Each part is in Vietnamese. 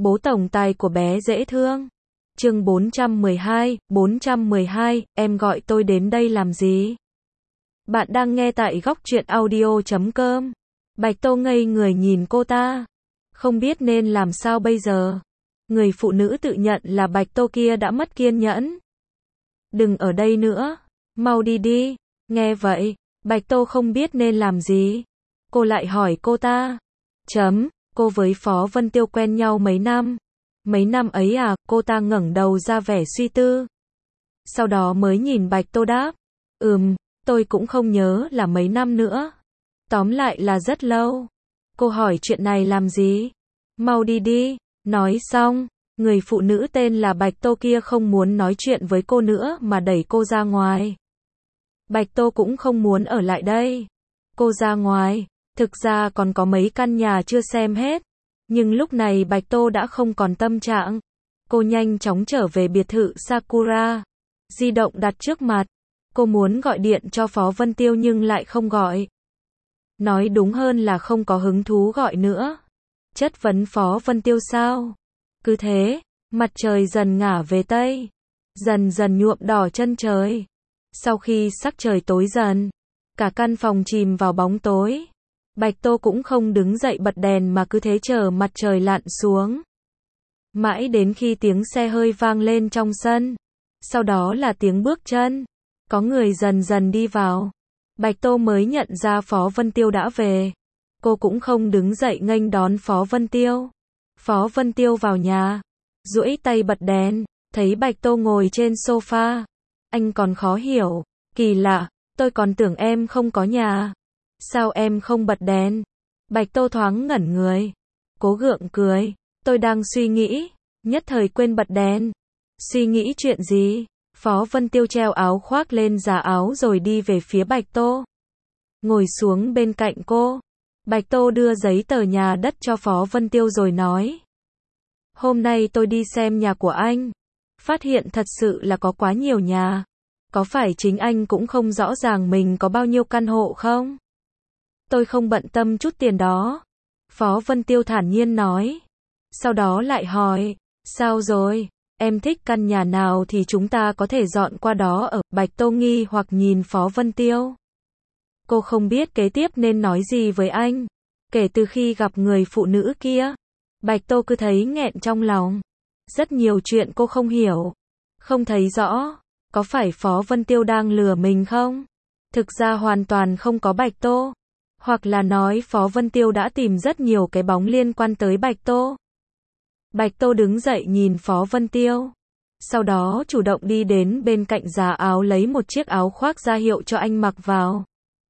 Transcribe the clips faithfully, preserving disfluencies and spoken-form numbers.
Bố tổng tài của bé dễ thương. Chương bốn trăm mười hai, bốn trăm mười hai, em gọi tôi đến đây làm gì? Bạn đang nghe tại góc truyện audio chấm com. Bạch Tô ngây người nhìn cô ta. Không biết nên làm sao bây giờ. Người phụ nữ tự nhận là Bạch Tô kia đã mất kiên nhẫn. Đừng ở đây nữa. Mau đi đi. Nghe vậy, Bạch Tô không biết nên làm gì. Cô lại hỏi cô ta. Chấm, cô với Phó Vân Tiêu quen nhau mấy năm? Mấy năm ấy à, cô ta ngẩng đầu ra vẻ suy tư. Sau đó mới nhìn Bạch Tô đáp. Ừm, tôi cũng không nhớ là mấy năm nữa. Tóm lại là rất lâu. Cô hỏi chuyện này làm gì? Mau đi đi. Nói xong, người phụ nữ tên là Bạch Tô kia không muốn nói chuyện với cô nữa mà đẩy cô ra ngoài. Bạch Tô cũng không muốn ở lại đây. Cô ra ngoài, thực ra còn có mấy căn nhà chưa xem hết. Nhưng lúc này Bạch Tô đã không còn tâm trạng. Cô nhanh chóng trở về biệt thự Sakura. Di động đặt trước mặt. Cô muốn gọi điện cho Phó Vân Tiêu nhưng lại không gọi. Nói đúng hơn là không có hứng thú gọi nữa. Chất vấn Phó Vân Tiêu sao? Cứ thế, mặt trời dần ngả về Tây. Dần dần nhuộm đỏ chân trời. Sau khi sắc trời tối dần, cả căn phòng chìm vào bóng tối. Bạch Tô cũng không đứng dậy bật đèn mà cứ thế chờ mặt trời lặn xuống. Mãi đến khi tiếng xe hơi vang lên trong sân. Sau đó là tiếng bước chân. Có người dần dần đi vào. Bạch Tô mới nhận ra Phó Vân Tiêu đã về. Cô cũng không đứng dậy nghênh đón Phó Vân Tiêu. Phó Vân Tiêu vào nhà. Duỗi tay bật đèn. Thấy Bạch Tô ngồi trên sofa. Anh còn khó hiểu. Kỳ lạ, tôi còn tưởng em không có nhà. Sao em không bật đèn? Bạch Tô thoáng ngẩn người. Cố gượng cười. Tôi đang suy nghĩ. Nhất thời quên bật đèn. Suy nghĩ chuyện gì? Phó Vân Tiêu treo áo khoác lên giá áo rồi đi về phía Bạch Tô. Ngồi xuống bên cạnh cô. Bạch Tô đưa giấy tờ nhà đất cho Phó Vân Tiêu rồi nói. Hôm nay tôi đi xem nhà của anh. Phát hiện thật sự là có quá nhiều nhà. Có phải chính anh cũng không rõ ràng mình có bao nhiêu căn hộ không? Tôi không bận tâm chút tiền đó. Phó Vân Tiêu thản nhiên nói. Sau đó lại hỏi. Sao rồi? Em thích căn nhà nào thì chúng ta có thể dọn qua đó ở. Bạch Tô nghi hoặc nhìn Phó Vân Tiêu. Cô không biết kế tiếp nên nói gì với anh. Kể từ khi gặp người phụ nữ kia, Bạch Tô cứ thấy nghẹn trong lòng. Rất nhiều chuyện cô không hiểu. Không thấy rõ. Có phải Phó Vân Tiêu đang lừa mình không? Thực ra hoàn toàn không có Bạch Tô. Hoặc là nói Phó Vân Tiêu đã tìm rất nhiều cái bóng liên quan tới Bạch Tô. Bạch Tô đứng dậy nhìn Phó Vân Tiêu. Sau đó chủ động đi đến bên cạnh giá áo lấy một chiếc áo khoác ra hiệu cho anh mặc vào.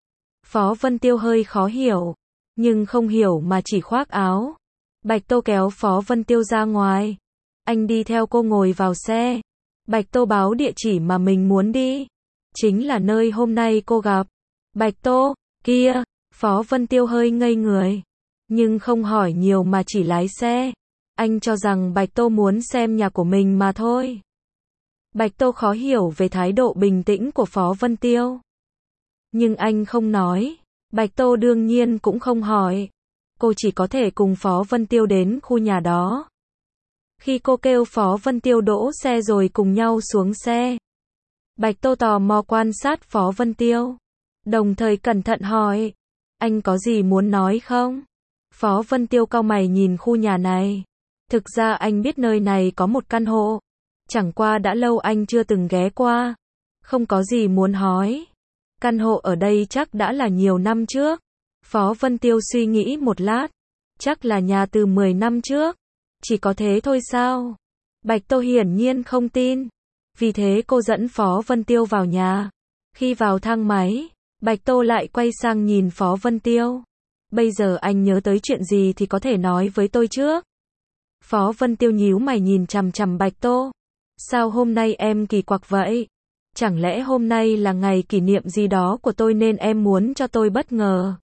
Phó Vân Tiêu hơi khó hiểu. Nhưng không hiểu mà chỉ khoác áo. Bạch Tô kéo Phó Vân Tiêu ra ngoài. Anh đi theo cô ngồi vào xe. Bạch Tô báo địa chỉ mà mình muốn đi. Chính là nơi hôm nay cô gặp. Bạch Tô, kia. Phó Vân Tiêu hơi ngây người. Nhưng không hỏi nhiều mà chỉ lái xe. Anh cho rằng Bạch Tô muốn xem nhà của mình mà thôi. Bạch Tô khó hiểu về thái độ bình tĩnh của Phó Vân Tiêu. Nhưng anh không nói. Bạch Tô đương nhiên cũng không hỏi. Cô chỉ có thể cùng Phó Vân Tiêu đến khu nhà đó. Khi cô kêu Phó Vân Tiêu đỗ xe rồi cùng nhau xuống xe. Bạch Tô tò mò quan sát Phó Vân Tiêu. Đồng thời cẩn thận hỏi. Anh có gì muốn nói không? Phó Vân Tiêu cau mày nhìn khu nhà này. Thực ra anh biết nơi này có một căn hộ. Chẳng qua đã lâu anh chưa từng ghé qua. Không có gì muốn hỏi. Căn hộ ở đây chắc đã là nhiều năm trước. Phó Vân Tiêu suy nghĩ một lát. Chắc là nhà từ mười năm trước. Chỉ có thế thôi sao? Bạch Tô hiển nhiên không tin. Vì thế cô dẫn Phó Vân Tiêu vào nhà. Khi vào thang máy, Bạch Tô lại quay sang nhìn Phó Vân Tiêu. Bây giờ anh nhớ tới chuyện gì thì có thể nói với tôi trước. Phó Vân Tiêu nhíu mày nhìn chằm chằm Bạch Tô. Sao hôm nay em kỳ quặc vậy? Chẳng lẽ hôm nay là ngày kỷ niệm gì đó của tôi nên em muốn cho tôi bất ngờ?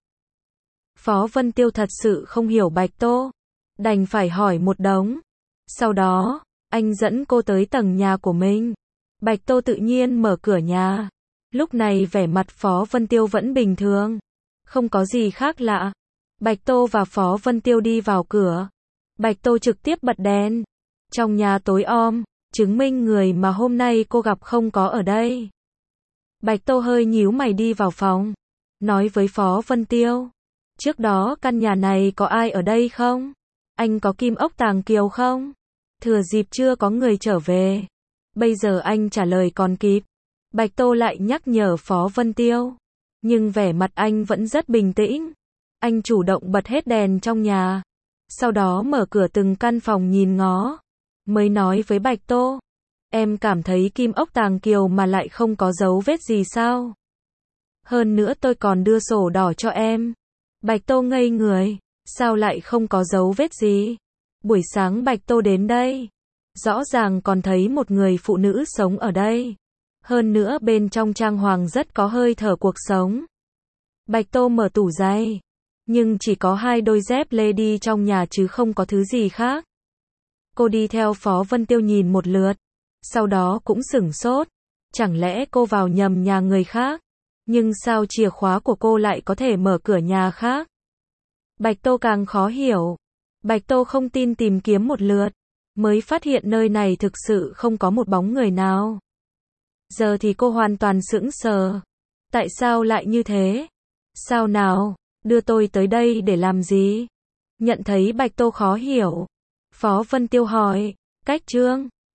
Phó Vân Tiêu thật sự không hiểu Bạch Tô. Đành phải hỏi một đống. Sau đó, anh dẫn cô tới tầng nhà của mình. Bạch Tô tự nhiên mở cửa nhà. Lúc này vẻ mặt Phó Vân Tiêu vẫn bình thường. Không có gì khác lạ. Bạch Tô và Phó Vân Tiêu đi vào cửa. Bạch Tô trực tiếp bật đèn. Trong nhà tối om, chứng minh người mà hôm nay cô gặp không có ở đây. Bạch Tô hơi nhíu mày đi vào phòng, nói với Phó Vân Tiêu. Trước đó căn nhà này có ai ở đây không? Anh có kim ốc tàng kiều không? Thừa dịp chưa có người trở về. Bây giờ anh trả lời còn kịp. Bạch Tô lại nhắc nhở Phó Vân Tiêu. Nhưng vẻ mặt anh vẫn rất bình tĩnh. Anh chủ động bật hết đèn trong nhà. Sau đó mở cửa từng căn phòng nhìn ngó. Mới nói với Bạch Tô. Em cảm thấy kim ốc tàng kiều mà lại không có dấu vết gì sao? Hơn nữa tôi còn đưa sổ đỏ cho em. Bạch Tô ngây người. Sao lại không có dấu vết gì? Buổi sáng Bạch Tô đến đây. Rõ ràng còn thấy một người phụ nữ sống ở đây. Hơn nữa bên trong trang hoàng rất có hơi thở cuộc sống. Bạch Tô mở tủ giày. Nhưng chỉ có hai đôi dép lê đi trong nhà chứ không có thứ gì khác. Cô đi theo Phó Vân Tiêu nhìn một lượt. Sau đó cũng sửng sốt. Chẳng lẽ cô vào nhầm nhà người khác? Nhưng sao chìa khóa của cô lại có thể mở cửa nhà khác? Bạch Tô càng khó hiểu. Bạch Tô không tin tìm kiếm một lượt. Mới phát hiện nơi này thực sự không có một bóng người nào. Giờ thì cô hoàn toàn sững sờ. Tại sao lại như thế? Sao nào? Đưa tôi tới đây để làm gì? Nhận thấy Bạch Tô khó hiểu. Phó Vân Tiêu hỏi. Cách Trương.